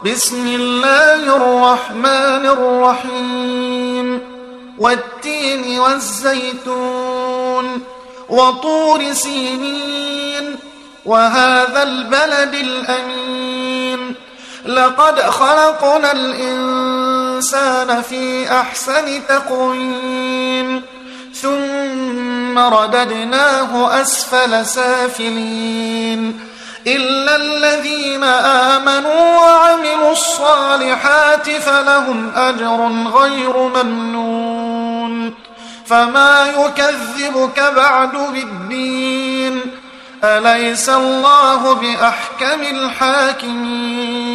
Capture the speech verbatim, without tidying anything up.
بسم الله الرحمن الرحيم والتين والزيتون وطور سينين وهذا البلد الأمين لقد خلقنا الإنسان في أحسن تقويم ثم رددناه أسفل سافلين إلا الذين آمنوا وعملوا الصالحات فلهم أجر غير ممنون فما يكذبك بعد بالدين أليس الله بأحكم الحاكمين